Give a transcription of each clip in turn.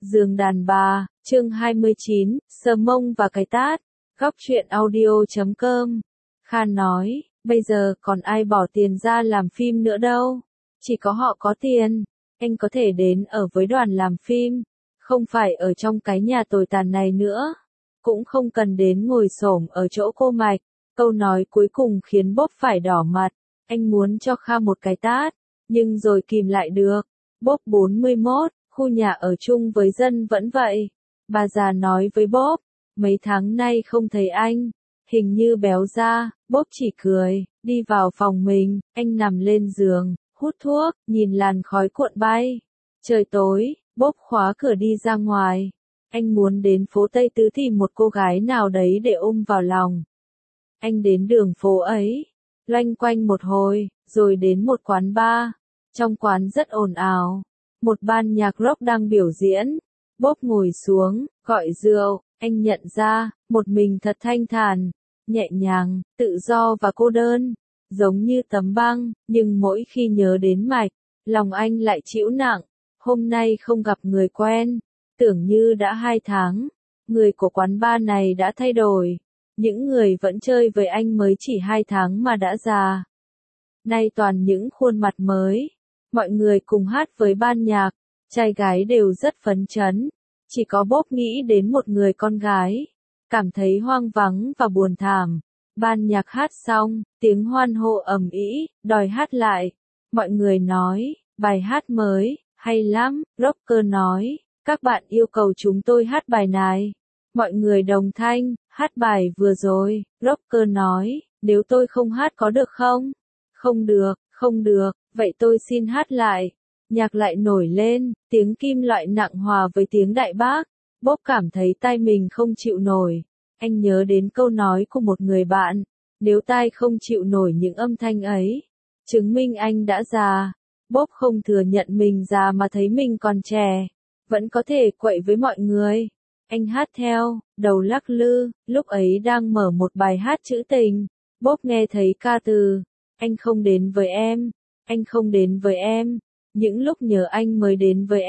Giường đàn bà, chương 29, sờ mông và cái tát. Góc truyện audio.com. Khan nói, bây giờ còn ai bỏ tiền ra làm phim nữa đâu. Chỉ có họ có tiền. Anh có thể đến ở với đoàn làm phim. Không phải ở trong cái nhà tồi tàn này nữa. Cũng không cần đến ngồi xổm ở chỗ cô Mạch. Câu nói cuối cùng khiến Bốp phải đỏ mặt. Anh muốn cho Kha một cái tát. Nhưng rồi kìm lại được. Bốp 41. Khu nhà ở chung với dân vẫn vậy. Bà già nói với Bốp, mấy tháng nay không thấy anh, hình như béo ra. Bốp chỉ cười, đi vào phòng mình, anh nằm lên giường, hút thuốc, nhìn làn khói cuộn bay. Trời tối, Bốp khóa cửa đi ra ngoài. Anh muốn đến phố Tây Tứ tìm một cô gái nào đấy để ôm vào lòng. Anh đến đường phố ấy, loanh quanh một hồi, rồi đến một quán bar. Trong quán rất ồn ào. Một ban nhạc rock đang biểu diễn. Bốp ngồi xuống, gọi rượu, anh nhận ra, một mình thật thanh thản, nhẹ nhàng, tự do và cô đơn, giống như tấm băng, nhưng mỗi khi nhớ đến Mạch, lòng anh lại trĩu nặng. Hôm nay không gặp người quen, tưởng như đã 2 tháng, người của quán bar này đã thay đổi, những người vẫn chơi với anh mới chỉ 2 tháng mà đã già. Nay toàn những khuôn mặt mới. Mọi người cùng hát với ban nhạc, trai gái đều rất phấn chấn. Chỉ có Bốp nghĩ đến một người con gái, cảm thấy hoang vắng và buồn thảm. Ban nhạc hát xong, tiếng hoan hô ầm ĩ, đòi hát lại. Mọi người nói, bài hát mới, hay lắm. Rocker nói, các bạn yêu cầu chúng tôi hát bài này. Mọi người đồng thanh, hát bài vừa rồi. Rocker nói, nếu tôi không hát có được không? Không được, không được. Vậy tôi xin hát lại. Nhạc lại nổi lên, tiếng kim loại nặng hòa với tiếng đại bác. Bốp cảm thấy tai mình không chịu nổi. Anh nhớ đến câu nói của một người bạn. Nếu tai không chịu nổi những âm thanh ấy, chứng minh anh đã già. Bốp không thừa nhận mình già mà thấy mình còn trẻ. Vẫn có thể quậy với mọi người. Anh hát theo, đầu lắc lư, lúc ấy đang mở một bài hát trữ tình. Bốp nghe thấy ca từ. Anh không đến với em. Anh không đến với em. Những lúc nhớ anh mới đến với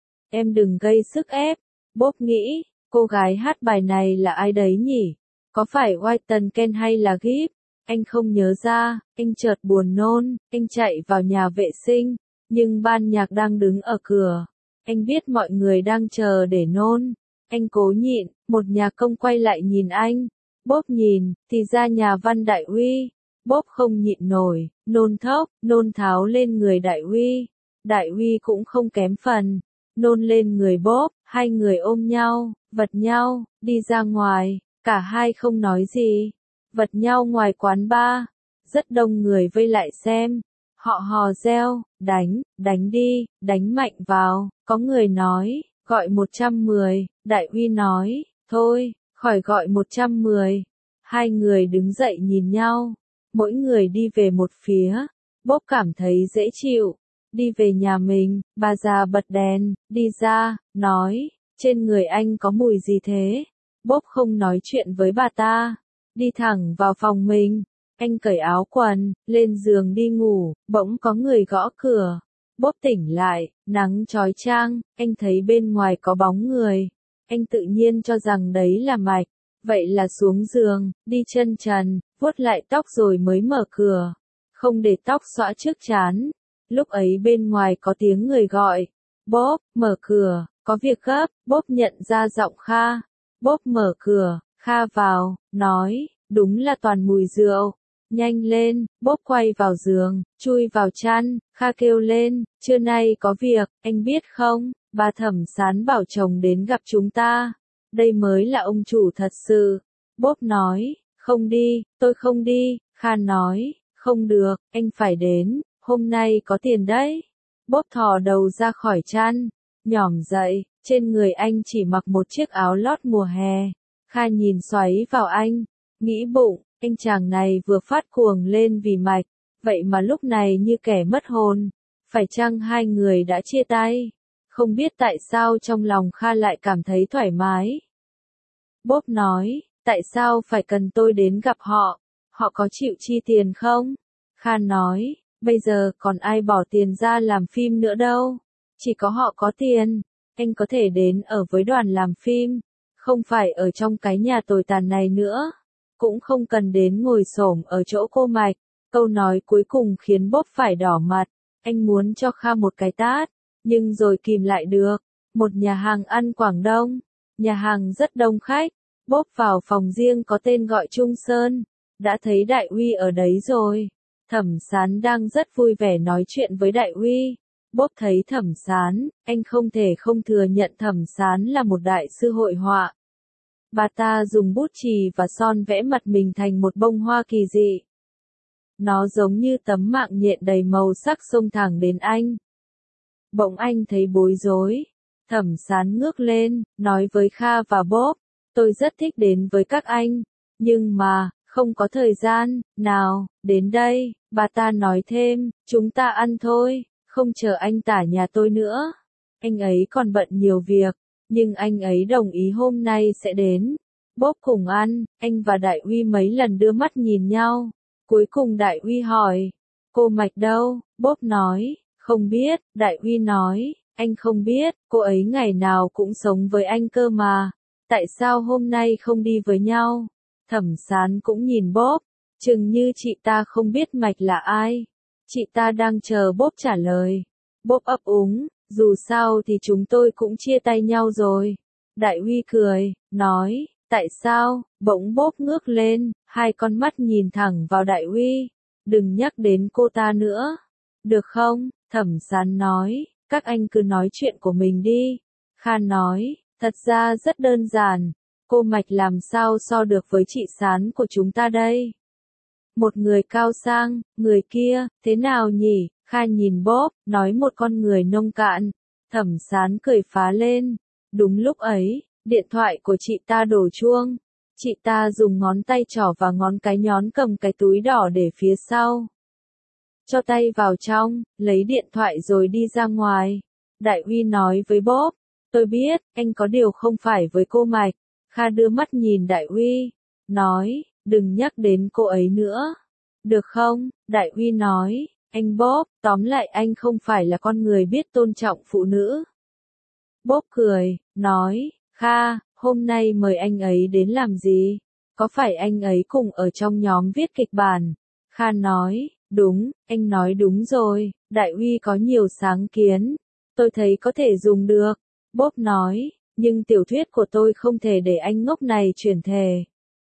em đừng gây sức ép. Bốp nghĩ, cô gái hát bài này là ai đấy nhỉ? Có phải Whitney Ken hay là Gibb? Anh không nhớ ra, anh chợt buồn nôn, anh chạy vào nhà vệ sinh, nhưng ban nhạc đang đứng ở cửa. Anh biết mọi người đang chờ để nôn. Anh cố nhịn, một nhà công quay lại nhìn anh. Bốp nhìn, thì ra nhà Văn Đại Uy. Bốp không nhịn nổi, nôn thốc, nôn tháo lên người Đại Uy. Đại Uy cũng không kém phần, nôn lên người Bốp, hai người ôm nhau, vật nhau, đi ra ngoài, cả hai không nói gì, vật nhau ngoài quán bar. Rất đông người vây lại xem, họ hò reo, đánh đi, đánh mạnh vào, có người nói, gọi 110, Đại Uy nói, thôi, khỏi gọi 110. Hai người đứng dậy nhìn nhau. Mỗi người đi về một phía. Bốp cảm thấy dễ chịu. Đi về nhà mình, bà già bật đèn, đi ra, nói, trên người anh có mùi gì thế? Bốp không nói chuyện với bà ta. Đi thẳng vào phòng mình. Anh cởi áo quần, lên giường đi ngủ, bỗng có người gõ cửa. Bốp tỉnh lại, nắng chói chang, anh thấy bên ngoài có bóng người. Anh tự nhiên cho rằng đấy là Mạch. Vậy là xuống giường, đi chân trần, vuốt lại tóc rồi mới mở cửa. Không để tóc xõa trước trán. Lúc ấy bên ngoài có tiếng người gọi. Bốp, mở cửa, có việc gấp. Bốp nhận ra giọng Kha. Bốp mở cửa, Kha vào, nói, đúng là toàn mùi rượu. Nhanh lên, Bốp quay vào giường, chui vào chăn. Kha kêu lên, trưa nay có việc, anh biết không, bà Thẩm Sán bảo chồng đến gặp chúng ta. Đây mới là ông chủ thật sự. Bốp nói, không đi, tôi không đi. Kha nói, không được, anh phải đến, hôm nay có tiền đấy. Bốp thò đầu ra khỏi chăn, nhỏm dậy, trên người anh chỉ mặc một chiếc áo lót mùa hè. Kha nhìn xoáy vào anh, nghĩ bụng, anh chàng này vừa phát cuồng lên vì Mạch, vậy mà lúc này như kẻ mất hồn. Phải chăng hai người đã chia tay? Không biết tại sao trong lòng Kha lại cảm thấy thoải mái. Bốp nói, tại sao phải cần tôi đến gặp họ? Họ có chịu chi tiền không? Kha nói, bây giờ còn ai bỏ tiền ra làm phim nữa đâu. Chỉ có họ có tiền. anh có thể đến ở với đoàn làm phim, không phải ở trong cái nhà tồi tàn này nữa, cũng không cần đến ngồi xổm ở chỗ cô Mạch. Câu nói cuối cùng khiến Bob phải đỏ mặt, anh muốn cho Kha một cái tát, nhưng rồi kìm lại được. Một nhà hàng ăn Quảng Đông, nhà hàng rất đông khách, Bob vào phòng riêng có tên gọi Trung Sơn, đã thấy Đại Uy ở đấy rồi. Thẩm Sán đang rất vui vẻ nói chuyện với Đại Uy. Bob thấy Thẩm Sán, anh không thể không thừa nhận Thẩm Sán là một đại sư hội họa. Bà ta dùng bút chì và son vẽ mặt mình thành một bông hoa kỳ dị. Nó giống như tấm mạng nhện đầy màu sắc xông thẳng đến anh. Bỗng anh thấy bối rối. Thẩm Sán ngước lên, nói với Kha và Bob, tôi rất thích đến với các anh, nhưng mà, không có thời gian. Nào, đến đây, bà ta nói thêm, chúng ta ăn thôi, không chờ anh tả nhà tôi nữa. Anh ấy còn bận nhiều việc, nhưng anh ấy đồng ý hôm nay sẽ đến. Bob cùng ăn, anh và Đại Uy mấy lần đưa mắt nhìn nhau. Cuối cùng Đại Uy hỏi, cô Mạch đâu? Bob nói, không biết. Đại Uy nói, anh không biết, cô ấy ngày nào cũng sống với anh cơ mà. Tại sao hôm nay không đi với nhau? Thẩm Sán cũng nhìn Bob, chừng như chị ta không biết Mạch là ai. Chị ta đang chờ Bob trả lời. Bob ấp úng, dù sao thì chúng tôi cũng chia tay nhau rồi. Đại Uy cười, nói, tại sao? Bỗng Bob ngước lên, hai con mắt nhìn thẳng vào Đại Uy. Đừng nhắc đến cô ta nữa. Được không? Thẩm Sán nói, các anh cứ nói chuyện của mình đi. Kha nói, thật ra rất đơn giản. Cô Mạch làm sao so được với chị Sán của chúng ta đây? Một người cao sang, người kia, thế nào nhỉ? Kha nhìn Bob, nói một con người nông cạn. Thẩm Sán cười phá lên. Đúng lúc ấy, điện thoại của chị ta đổ chuông. Chị ta dùng ngón tay trỏ và ngón cái nhón cầm cái túi đỏ để phía sau. Cho tay vào trong, lấy điện thoại rồi đi ra ngoài. Đại Uy nói với Bob, tôi biết, anh có điều không phải với cô Mạch. Kha đưa mắt nhìn Đại Uy, nói, đừng nhắc đến cô ấy nữa. Được không? Đại Uy nói, anh Bob, tóm lại anh không phải là con người biết tôn trọng phụ nữ. Bob cười, nói, Kha, hôm nay mời anh ấy đến làm gì? Có phải anh ấy cùng ở trong nhóm viết kịch bản? Kha nói, đúng, anh nói đúng rồi, Đại Uy có nhiều sáng kiến. Tôi thấy có thể dùng được. Bob nói, nhưng tiểu thuyết của tôi không thể để anh ngốc này chuyển thể.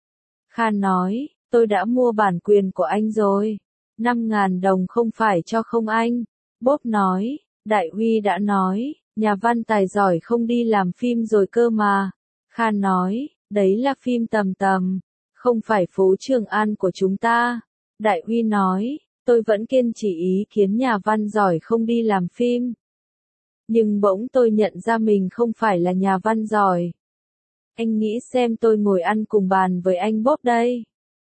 Kha nói, tôi đã mua bản quyền của anh rồi. 5.000 đồng không phải cho không anh. Bob nói, Đại Uy đã nói, nhà văn tài giỏi không đi làm phim rồi cơ mà. Kha nói, đấy là phim Tầm Tầm, không phải Phố Trường An của chúng ta. Đại Uy nói, tôi vẫn kiên trì ý kiến nhà văn giỏi không đi làm phim. Nhưng bỗng tôi nhận ra mình không phải là nhà văn giỏi. Anh nghĩ xem tôi ngồi ăn cùng bàn với anh Bob đây.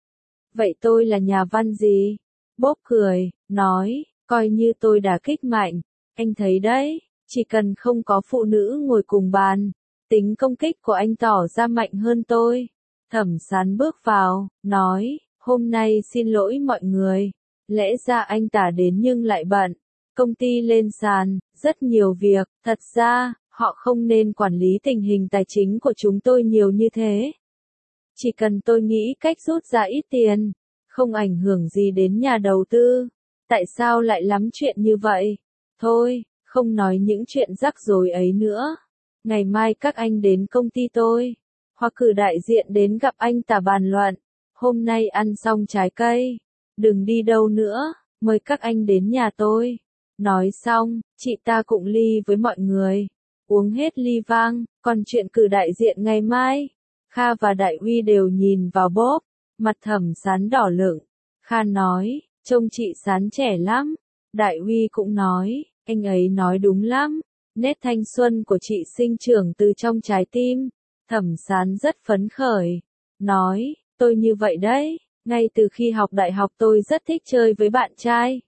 Vậy tôi là nhà văn gì? Bob cười, nói, coi như tôi đả kích mạnh. Anh thấy đấy, chỉ cần không có phụ nữ ngồi cùng bàn, tính công kích của anh tỏ ra mạnh hơn tôi. Thẩm Sán bước vào, nói, hôm nay xin lỗi mọi người. Lẽ ra anh tả đến nhưng lại bận. Công ty lên sàn, rất nhiều việc, thật ra, họ không nên quản lý tình hình tài chính của chúng tôi nhiều như thế. Chỉ cần tôi nghĩ cách rút ra ít tiền, không ảnh hưởng gì đến nhà đầu tư. Tại sao lại lắm chuyện như vậy? Thôi, không nói những chuyện rắc rối ấy nữa. Ngày mai các anh đến công ty tôi, hoặc cử đại diện đến gặp anh tả bàn luận. Hôm nay ăn xong trái cây, đừng đi đâu nữa, mời các anh đến nhà tôi. Nói xong, chị ta cụng ly với mọi người. Uống hết ly vang, còn chuyện cử đại diện ngày mai. Kha và Đại Uy đều nhìn vào Bob, mặt Thẩm Sán đỏ lựng. Kha nói, trông chị Sán trẻ lắm. Đại Uy cũng nói, anh ấy nói đúng lắm. Nét thanh xuân của chị sinh trưởng từ trong trái tim. Thẩm Sán rất phấn khởi. Nói, tôi như vậy đấy. Ngay từ khi học đại học tôi rất thích chơi với bạn trai.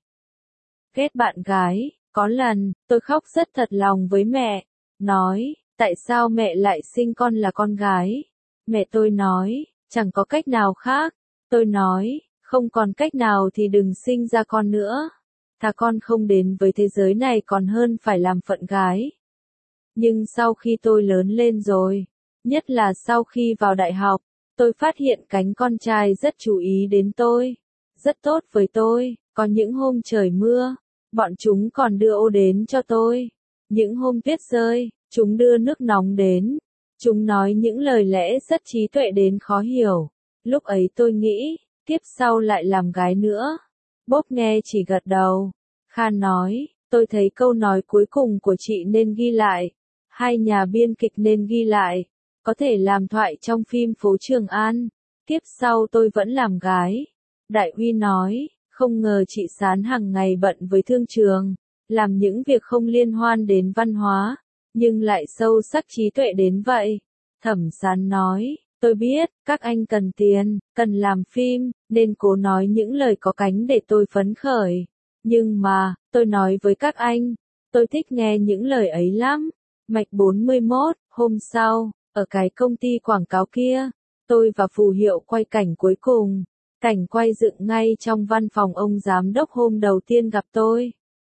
Ghét bạn gái. Có lần, tôi khóc rất thật lòng với mẹ. Nói, tại sao mẹ lại sinh con là con gái? Mẹ tôi nói, chẳng có cách nào khác. Tôi nói, không còn cách nào thì đừng sinh ra con nữa. Thà con không đến với thế giới này còn hơn phải làm phận gái. Nhưng sau khi tôi lớn lên rồi, nhất là sau khi vào đại học, tôi phát hiện cánh con trai rất chú ý đến tôi, rất tốt với tôi, có những hôm trời mưa, bọn chúng còn đưa ô đến cho tôi. Những hôm tuyết rơi, chúng đưa nước nóng đến. Chúng nói những lời lẽ rất trí tuệ đến khó hiểu. Lúc ấy tôi nghĩ, tiếp sau lại làm gái nữa. Bob nghe chỉ gật đầu. Khan nói, tôi thấy câu nói cuối cùng của chị nên ghi lại. Hai nhà biên kịch nên ghi lại. Có thể làm thoại trong phim Phố Trường An. Tiếp sau tôi vẫn làm gái. Đại Uy nói, không ngờ chị Sán hàng ngày bận với thương trường, làm những việc không liên hoan đến văn hóa, nhưng lại sâu sắc trí tuệ đến vậy. Thẩm Sán nói, tôi biết, các anh cần tiền, cần làm phim, nên cố nói những lời có cánh để tôi phấn khởi. Nhưng mà, tôi nói với các anh, tôi thích nghe những lời ấy lắm. Mạch 41, hôm sau, ở cái công ty quảng cáo kia, tôi và Phù Hiệu quay cảnh cuối cùng. Cảnh quay dựng ngay trong văn phòng ông giám đốc hôm đầu tiên gặp tôi.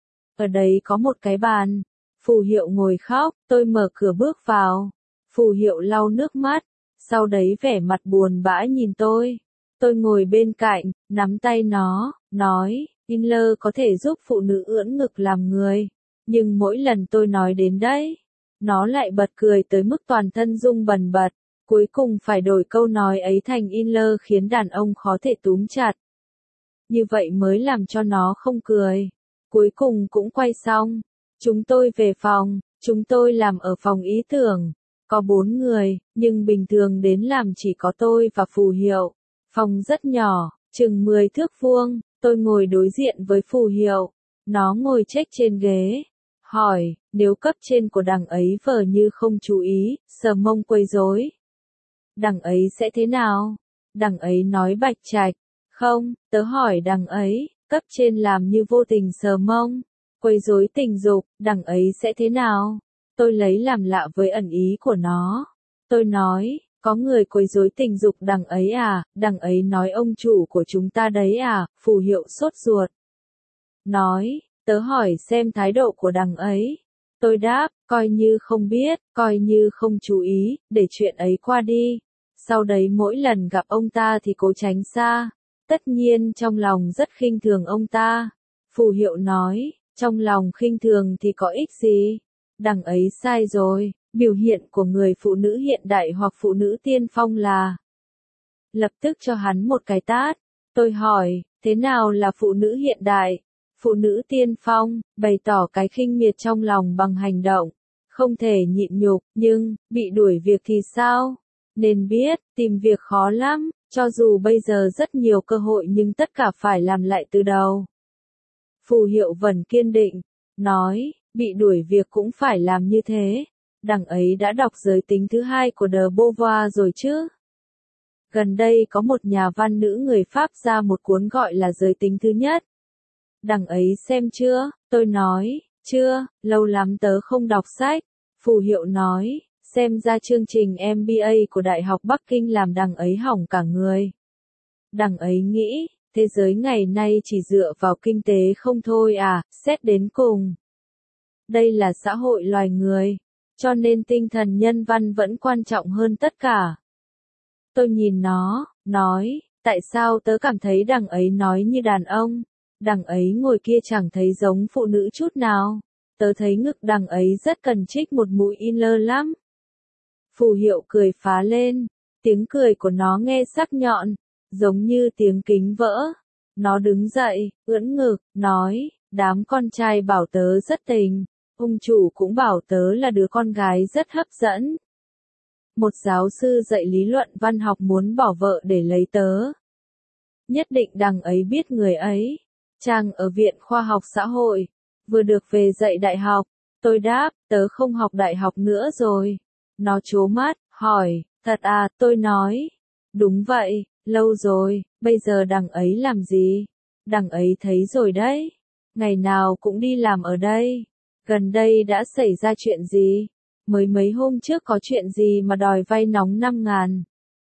Ở đấy có một cái bàn. Phù Hiệu ngồi khóc, tôi mở cửa bước vào. Phù Hiệu lau nước mắt, sau đấy vẻ mặt buồn bã nhìn tôi. Tôi ngồi bên cạnh, nắm tay nó, nói, Inler có thể giúp phụ nữ ưỡn ngực làm người. Nhưng mỗi lần tôi nói đến đấy, nó lại bật cười tới mức toàn thân rung bần bật. Cuối cùng phải đổi câu nói ấy thành Inler khiến đàn ông khó thể túm chặt. Như vậy mới làm cho nó không cười. Cuối cùng cũng quay xong. Chúng tôi về phòng, chúng tôi làm ở phòng ý tưởng. Có 4 người, nhưng bình thường đến làm chỉ có tôi và Phù Hiệu. Phòng rất nhỏ, chừng 10 thước vuông, tôi ngồi đối diện với Phù Hiệu. Nó ngồi chếch trên ghế. Hỏi, nếu cấp trên của đằng ấy vờ như không chú ý, sờ mông quấy rối, đằng ấy sẽ thế nào? Đằng ấy nói bạch trạch. Không, tớ hỏi đằng ấy, cấp trên làm như vô tình sờ mông, quấy rối tình dục, đằng ấy sẽ thế nào? Tôi lấy làm lạ với ẩn ý của nó. Tôi nói, có người quấy rối tình dục đằng ấy à, đằng ấy nói ông chủ của chúng ta đấy à, Phù Hiệu sốt ruột. Nói, tớ hỏi xem thái độ của đằng ấy. Tôi đáp, coi như không biết, coi như không chú ý, để chuyện ấy qua đi. Sau đấy mỗi lần gặp ông ta thì cố tránh xa. Tất nhiên trong lòng rất khinh thường ông ta. Phù Hiệu nói, trong lòng khinh thường thì có ích gì? Đằng ấy sai rồi, biểu hiện của người phụ nữ hiện đại hoặc phụ nữ tiên phong là. Lập tức cho hắn một cái tát. Tôi hỏi, thế nào là phụ nữ hiện đại? Phụ nữ tiên phong, bày tỏ cái khinh miệt trong lòng bằng hành động. Không thể nhịn nhục, nhưng, bị đuổi việc thì sao? Nên biết, tìm việc khó lắm, cho dù bây giờ rất nhiều cơ hội nhưng tất cả phải làm lại từ đầu. Phù Hiệu vẫn kiên định, nói, bị đuổi việc cũng phải làm như thế. Đằng ấy đã đọc giới tính thứ hai của De Beauvoir rồi chứ? Gần đây có một nhà văn nữ người Pháp ra một cuốn gọi là giới tính thứ nhất. Đằng ấy xem chưa? Tôi nói, chưa, lâu lắm tớ không đọc sách. Phù Hiệu nói, xem ra chương trình MBA của Đại học Bắc Kinh làm đằng ấy hỏng cả người. Đằng ấy nghĩ, thế giới ngày nay chỉ dựa vào kinh tế không thôi à, xét đến cùng. Đây là xã hội loài người, cho nên tinh thần nhân văn vẫn quan trọng hơn tất cả. Tôi nhìn nó, nói, tại sao tớ cảm thấy đằng ấy nói như đàn ông? Đằng ấy ngồi kia chẳng thấy giống phụ nữ chút nào. Tớ thấy ngực đằng ấy rất cần trích một mũi Inler lắm. Phù Hiệu cười phá lên. Tiếng cười của nó nghe sắc nhọn, giống như tiếng kính vỡ. Nó đứng dậy, ưỡn ngực, nói, đám con trai bảo tớ rất tình. Ông chủ cũng bảo tớ là đứa con gái rất hấp dẫn. Một giáo sư dạy lý luận văn học muốn bỏ vợ để lấy tớ. Nhất định đằng ấy biết người ấy. Chàng ở Viện Khoa học Xã hội, vừa được về dạy đại học. Tôi đáp, tớ không học đại học nữa rồi. Nó trố mắt, hỏi, thật à, tôi nói. Đúng vậy, lâu rồi, bây giờ đằng ấy làm gì? Đằng ấy thấy rồi đấy. Ngày nào cũng đi làm ở đây. Gần đây đã xảy ra chuyện gì? Mới mấy hôm trước có chuyện gì mà đòi vay nóng 5.000?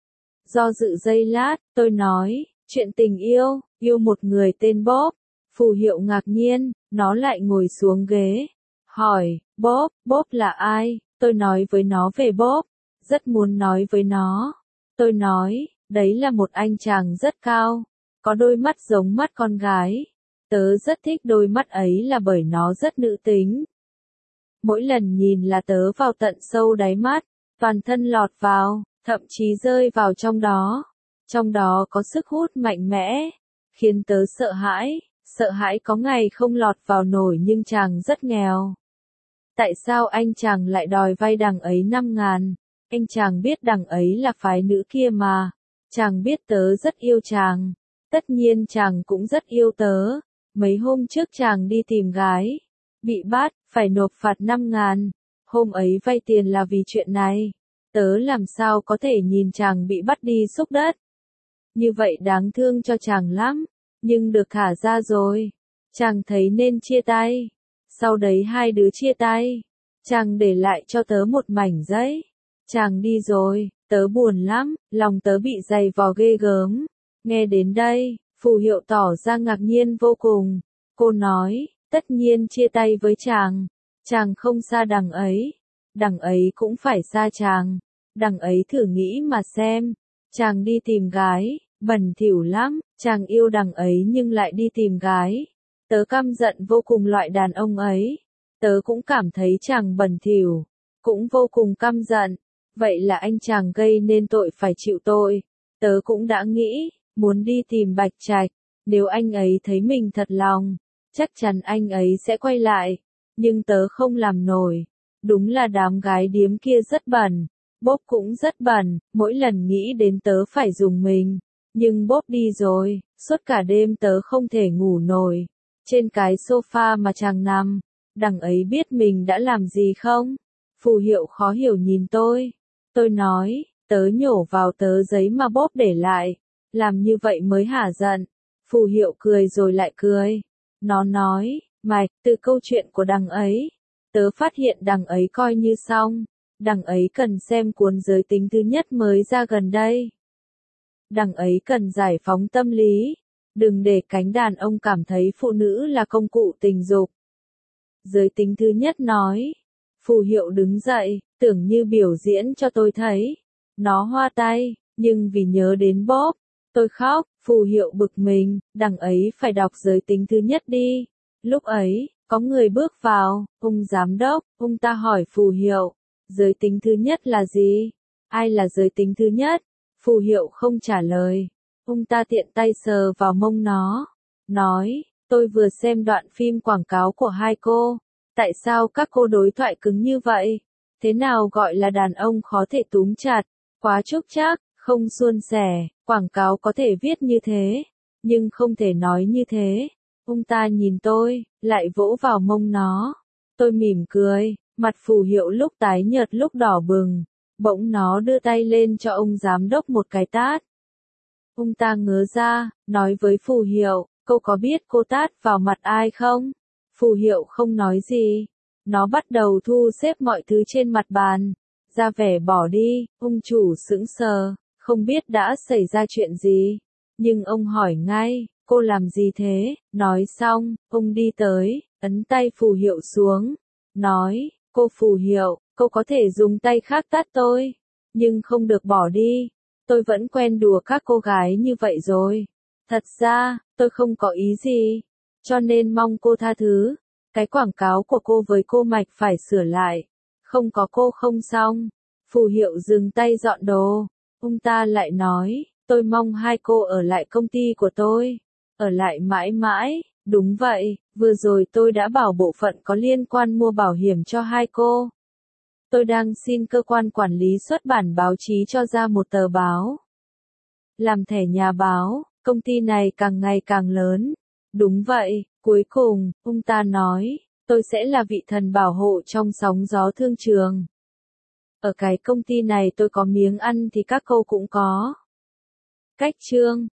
Do dự giây lát, tôi nói, chuyện tình yêu, yêu một người tên Bob. Phù Hiệu ngạc nhiên, nó lại ngồi xuống ghế. hỏi, Bob, Bob là ai? Tôi nói với nó về Bob, rất muốn nói với nó. Tôi nói, đấy là một anh chàng rất cao, có đôi mắt giống mắt con gái. Tớ rất thích đôi mắt ấy là bởi nó rất nữ tính. Mỗi lần nhìn là tớ vào tận sâu đáy mắt, toàn thân lọt vào, thậm chí rơi vào trong đó. Trong đó có sức hút mạnh mẽ, khiến tớ sợ hãi có ngày không lọt vào nổi nhưng chàng rất nghèo. Tại sao anh chàng lại đòi vay đằng ấy 5.000? Anh chàng biết đằng ấy là phái nữ kia mà. Chàng biết tớ rất yêu chàng. Tất nhiên chàng cũng rất yêu tớ. Mấy hôm trước chàng đi tìm gái. Bị bắt, phải nộp phạt 5.000. Hôm ấy vay tiền là vì chuyện này. Tớ làm sao có thể nhìn chàng bị bắt đi xúc đất. Như vậy đáng thương cho chàng lắm. Nhưng được thả ra rồi. Chàng thấy nên chia tay. Sau đấy hai đứa chia tay. Chàng để lại cho tớ một mảnh giấy. Chàng đi rồi, tớ buồn lắm, lòng tớ bị dày vò ghê gớm. Nghe đến đây, phù hiệu tỏ ra ngạc nhiên vô cùng. Cô nói, tất nhiên chia tay với chàng. Chàng không xa đằng ấy cũng phải xa chàng. Đằng ấy thử nghĩ mà xem. Chàng đi tìm gái, bẩn thỉu lắm, chàng yêu đằng ấy nhưng lại đi tìm gái. Tớ căm giận vô cùng loại đàn ông ấy. Tớ cũng cảm thấy chàng bẩn thỉu, cũng vô cùng căm giận. Vậy là anh chàng gây nên tội phải chịu tội. Tớ cũng đã nghĩ, muốn đi tìm Bạch Trạch. Nếu anh ấy thấy mình thật lòng, chắc chắn anh ấy sẽ quay lại. Nhưng tớ không làm nổi. Đúng là đám gái điếm kia rất bẩn. Bob cũng rất bẩn, mỗi lần nghĩ đến tớ phải dùng mình. Nhưng Bob đi rồi, suốt cả đêm tớ không thể ngủ nổi. Trên cái sofa mà chàng nằm, đằng ấy biết mình đã làm gì không? Phù hiệu khó hiểu nhìn tôi. Tôi nói, tớ nhổ vào tớ giấy mà Bob để lại. Làm như vậy mới hả giận. Phù hiệu cười rồi lại cười. Nó nói, Mạch, từ câu chuyện của đằng ấy, tớ phát hiện đằng ấy coi như xong. Đằng ấy cần xem cuốn giới tính thứ nhất mới ra gần đây. Đằng ấy cần giải phóng tâm lý. Đừng để cánh đàn ông cảm thấy phụ nữ là công cụ tình dục. Giới tính thứ nhất nói. Phù hiệu đứng dậy, tưởng như biểu diễn cho tôi thấy. Nó hoa tay, nhưng vì nhớ đến Bob, tôi khóc. Phù hiệu bực mình, đằng ấy phải đọc giới tính thứ nhất đi. Lúc ấy, có người bước vào, ông giám đốc, ông ta hỏi phù hiệu, giới tính thứ nhất là gì? Ai là giới tính thứ nhất? Phù hiệu không trả lời. Ông ta tiện tay sờ vào mông nó. Nói, tôi vừa xem đoạn phim quảng cáo của hai cô. Tại sao các cô đối thoại cứng như vậy? Thế nào gọi là đàn ông khó thể túm chặt? Quá trúc trác, không suôn sẻ. Quảng cáo có thể viết như thế, nhưng không thể nói như thế. Ông ta nhìn tôi, lại vỗ vào mông nó. Tôi mỉm cười, mặt phù hiệu lúc tái nhợt lúc đỏ bừng. Bỗng nó đưa tay lên cho ông giám đốc một cái tát. Ông ta ngớ ra, nói với phù hiệu, cô có biết cô tát vào mặt ai không? Phù hiệu không nói gì. Nó bắt đầu thu xếp mọi thứ trên mặt bàn. Ra vẻ bỏ đi, ông chủ sững sờ, không biết đã xảy ra chuyện gì. Nhưng ông hỏi ngay, cô làm gì thế? Nói xong, ông đi tới, ấn tay phù hiệu xuống. Nói, cô phù hiệu, cô có thể dùng tay khác tát tôi. Nhưng không được bỏ đi. Tôi vẫn quen đùa các cô gái như vậy rồi. Thật ra, tôi không có ý gì. Cho nên mong cô tha thứ. Cái quảng cáo của cô với cô Mạch phải sửa lại. Không có cô không xong. Phù hiệu dừng tay dọn đồ. Ông ta lại nói, tôi mong hai cô ở lại công ty của tôi. Ở lại mãi mãi. Đúng vậy, vừa rồi tôi đã bảo bộ phận có liên quan mua bảo hiểm cho hai cô. Tôi đang xin cơ quan quản lý xuất bản báo chí cho ra một tờ báo. Làm thẻ nhà báo, công ty này càng ngày càng lớn. Đúng vậy, cuối cùng, ông ta nói, tôi sẽ là vị thần bảo hộ trong sóng gió thương trường. Ở cái công ty này tôi có miếng ăn thì các cô cũng có. Cách chương